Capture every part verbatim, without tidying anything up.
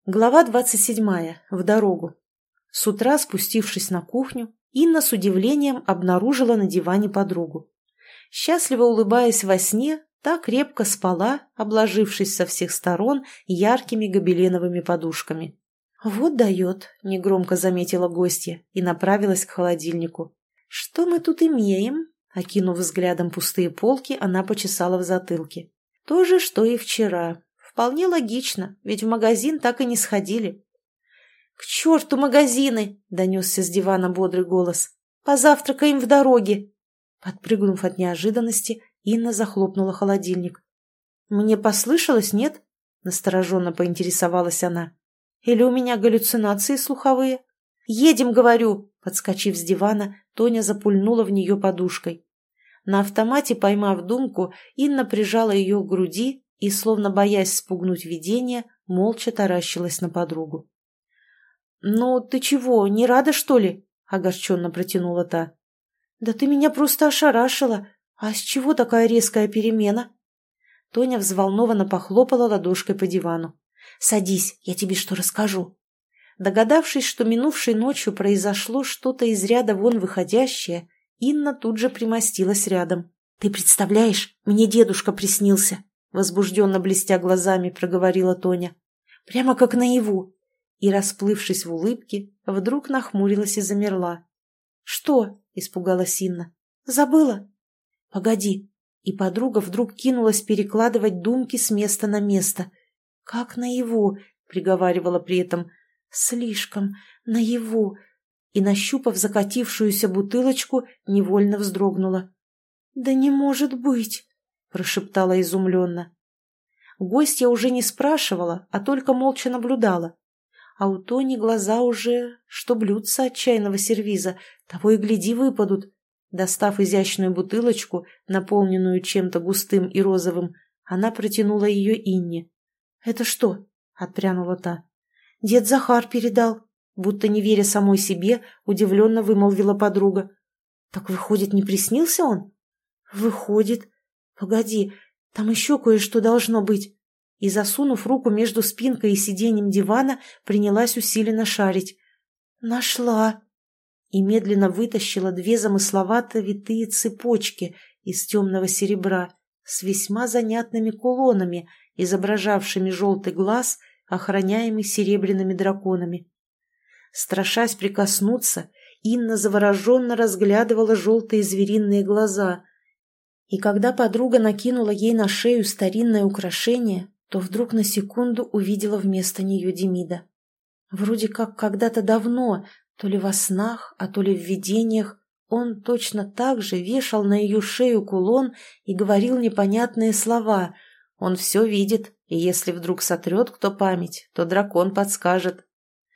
Глава двадцать седьмая. В дорогу. С утра, спустившись на кухню, Инна с удивлением обнаружила на диване подругу. Счастливо улыбаясь во сне, та крепко спала, обложившись со всех сторон яркими гобеленовыми подушками. «Вот дает», — негромко заметила гостья и направилась к холодильнику. «Что мы тут имеем?» Окинув взглядом пустые полки, она почесала в затылке. «То же, что и вчера. Вполне логично, ведь в магазин так и не сходили». «К черту магазины!» — донесся с дивана бодрый голос. «Позавтракаем в дороге!» Подпрыгнув от неожиданности, Инна захлопнула холодильник. «Мне послышалось, нет?» — настороженно поинтересовалась она. «Или у меня галлюцинации слуховые?» «Едем, говорю!» — подскочив с дивана, Тоня запульнула в нее подушкой. На автомате, поймав думку, Инна прижала ее к груди и, словно боясь спугнуть видение, молча таращилась на подругу. «Ну, ты чего, не рада, что ли?» — огорченно протянула та. «Да ты меня просто ошарашила. А с чего такая резкая перемена?» Тоня взволнованно похлопала ладошкой по дивану. «Садись, я тебе что расскажу». Догадавшись, что минувшей ночью произошло что-то из ряда вон выходящее, Инна тут же примостилась рядом. «Ты представляешь, мне дедушка приснился!» Возбужденно блестя глазами, проговорила Тоня. «Прямо как наяву!» И, расплывшись в улыбке, вдруг нахмурилась и замерла. «Что?» — испугалась Инна. «Забыла?» «Погоди!» И подруга вдруг кинулась перекладывать думки с места на место. «Как наяву!» — приговаривала при этом. «Слишком наяву!» И, нащупав закатившуюся бутылочку, невольно вздрогнула. «Да не может быть!» — прошептала изумленно. Гостья уже не спрашивала, а только молча наблюдала. А у Тони глаза уже, что блюдца от чайного сервиза, того и гляди выпадут. Достав изящную бутылочку, наполненную чем-то густым и розовым, она протянула ее Инне. «Это что?» — отпрянула та. «Дед Захар передал», будто не веря самой себе, удивленно вымолвила подруга. «Так, выходит, не приснился он?» «Выходит. Погоди, там еще кое-что должно быть». И, засунув руку между спинкой и сиденьем дивана, принялась усиленно шарить. «Нашла!» И медленно вытащила две замысловато витые цепочки из темного серебра с весьма занятными кулонами, изображавшими желтый глаз, охраняемый серебряными драконами. Страшась прикоснуться, Инна завороженно разглядывала желтые звериные глаза. И когда подруга накинула ей на шею старинное украшение, то вдруг на секунду увидела вместо нее Демида. Вроде как когда-то давно, то ли во снах, а то ли в видениях, он точно так же вешал на ее шею кулон и говорил непонятные слова. Он все видит, и если вдруг сотрет кто память, то дракон подскажет.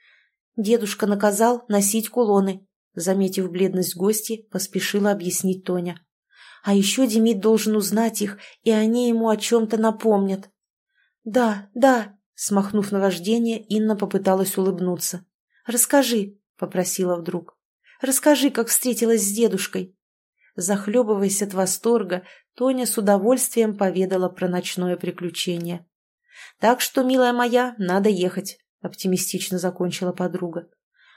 «Дедушка наказал носить кулоны», — заметив бледность гости, поспешила объяснить Тоня. «А еще Демид должен узнать их, и они ему о чем-то напомнят». «Да, да», — смахнув наваждение, Инна попыталась улыбнуться. «Расскажи», — попросила вдруг. «Расскажи, как встретилась с дедушкой». Захлебываясь от восторга, Тоня с удовольствием поведала про ночное приключение. «Так что, милая моя, надо ехать», — оптимистично закончила подруга.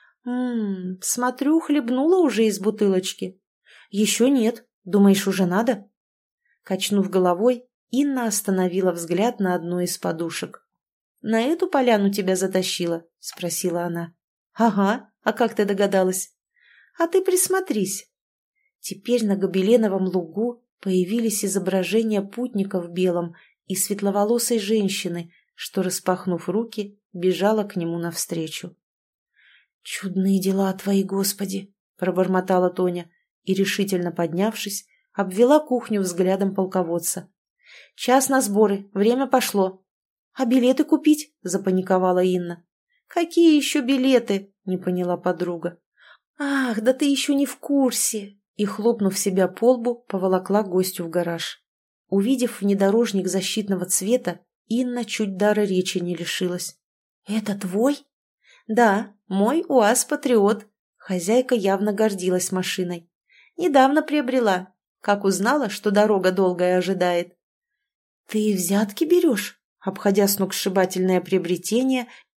«М-м, смотрю, хлебнула уже из бутылочки». «Еще нет. Думаешь, уже надо?» Качнув головой, Инна остановила взгляд на одной из подушек. «На эту поляну тебя затащила?» — спросила она. «Ага, а как ты догадалась?» «А ты присмотрись». Теперь на гобеленовом лугу появились изображения путника в белом и светловолосой женщины, что, распахнув руки, бежала к нему навстречу. «Чудные дела твои, Господи!» — пробормотала Тоня и, решительно поднявшись, обвела кухню взглядом полководца. «Час на сборы, время пошло». «А билеты купить?» — запаниковала Инна. «Какие еще билеты?» — не поняла подруга. «Ах, да ты еще не в курсе!» И, хлопнув себя по лбу, поволокла гостю в гараж. Увидев внедорожник защитного цвета, Инна чуть дара речи не лишилась. «Это твой?» «Да, мой УАЗ-патриот». Хозяйка явно гордилась машиной. «Недавно приобрела, как узнала, что дорога долгая ожидает». «Ты взятки берешь?» Обходя сногсшибательное приобретение,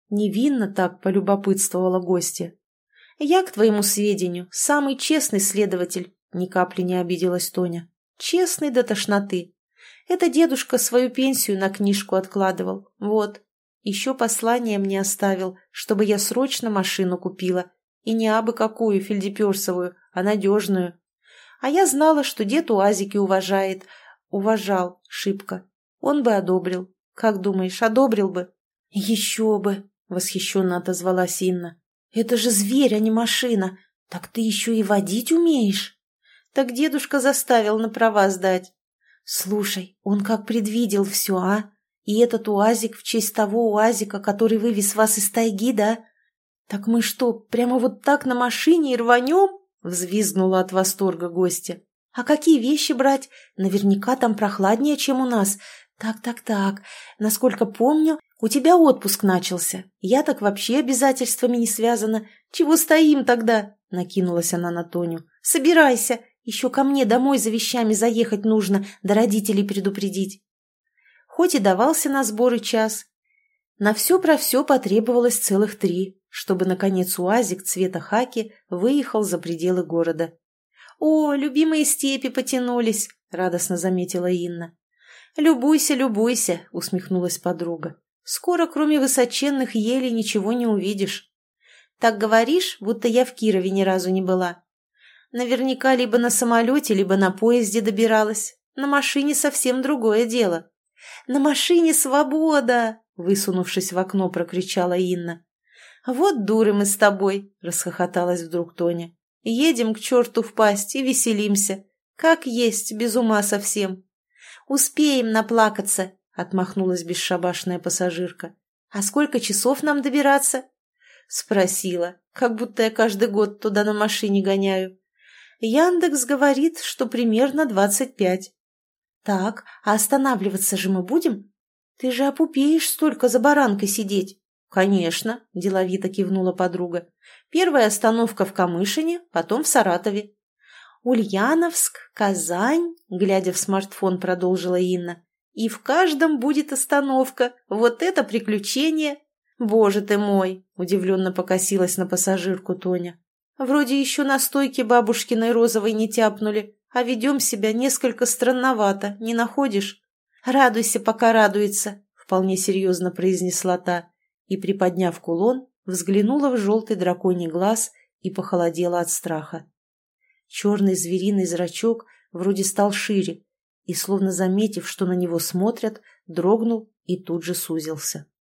Невинно так полюбопытствовала гостья. «Я, к твоему сведению, самый честный следователь», — ни капли не обиделась Тоня. «Честный до тошноты. Это дедушка свою пенсию на книжку откладывал. Вот. Еще послание мне оставил, чтобы я срочно машину купила. И не абы какую фельдеперсовую, а надежную. А я знала, что дед уазики уважает. Уважал, шибко. Он бы одобрил. Как думаешь, одобрил бы?» «Еще бы!» — восхищенно отозвалась Инна. «Это же зверь, а не машина. Так ты еще и водить умеешь?» «Так дедушка заставил на права сдать». «Слушай, он как предвидел все, а? И этот уазик в честь того уазика, который вывез вас из тайги, да? Так мы что, прямо вот так на машине и рванем?» — взвизгнула от восторга гостья. «А какие вещи брать? Наверняка там прохладнее, чем у нас. Так-так-так, насколько помню, у тебя отпуск начался. Я так вообще обязательствами не связана. Чего стоим тогда?» — накинулась она на Тоню. «Собирайся, еще ко мне домой за вещами заехать нужно, да родителей предупредить». Хоть и давался на сборы час, на все про все потребовалось целых три, чтобы, наконец, уазик цвета хаки выехал за пределы города. «О, любимые степи потянулись!» — радостно заметила Инна. «Любуйся, любуйся!» — усмехнулась подруга. «Скоро, кроме высоченных елей, ничего не увидишь. Так говоришь, будто я в Кирове ни разу не была. Наверняка либо на самолете, либо на поезде добиралась. На машине совсем другое дело». «На машине свобода!» — высунувшись в окно, прокричала Инна. «Вот дуры мы с тобой!» — расхохоталась вдруг Тоня. «Едем к черту в пасть и веселимся. Как есть, без ума совсем». «Успеем наплакаться!» — отмахнулась бесшабашная пассажирка. «А сколько часов нам добираться?» Спросила, как будто я каждый год туда на машине гоняю. Яндекс говорит, что примерно двадцать пять. «Так, а останавливаться же мы будем? Ты же опупеешь столько за баранкой сидеть». «Конечно», – деловито кивнула подруга. «Первая остановка в Камышине, потом в Саратове». «Ульяновск, Казань», – глядя в смартфон, продолжила Инна. «И в каждом будет остановка. Вот это приключение!» «Боже ты мой!» – удивленно покосилась на пассажирку Тоня. «Вроде еще на стойке бабушкиной розовой не тяпнули, а ведем себя несколько странновато, не находишь?» «Радуйся, пока радуется», — вполне серьезно произнесла та, и, приподняв кулон, взглянула в желтый драконий глаз и похолодела от страха. Черный звериный зрачок вроде стал шире и, словно заметив, что на него смотрят, дрогнул и тут же сузился.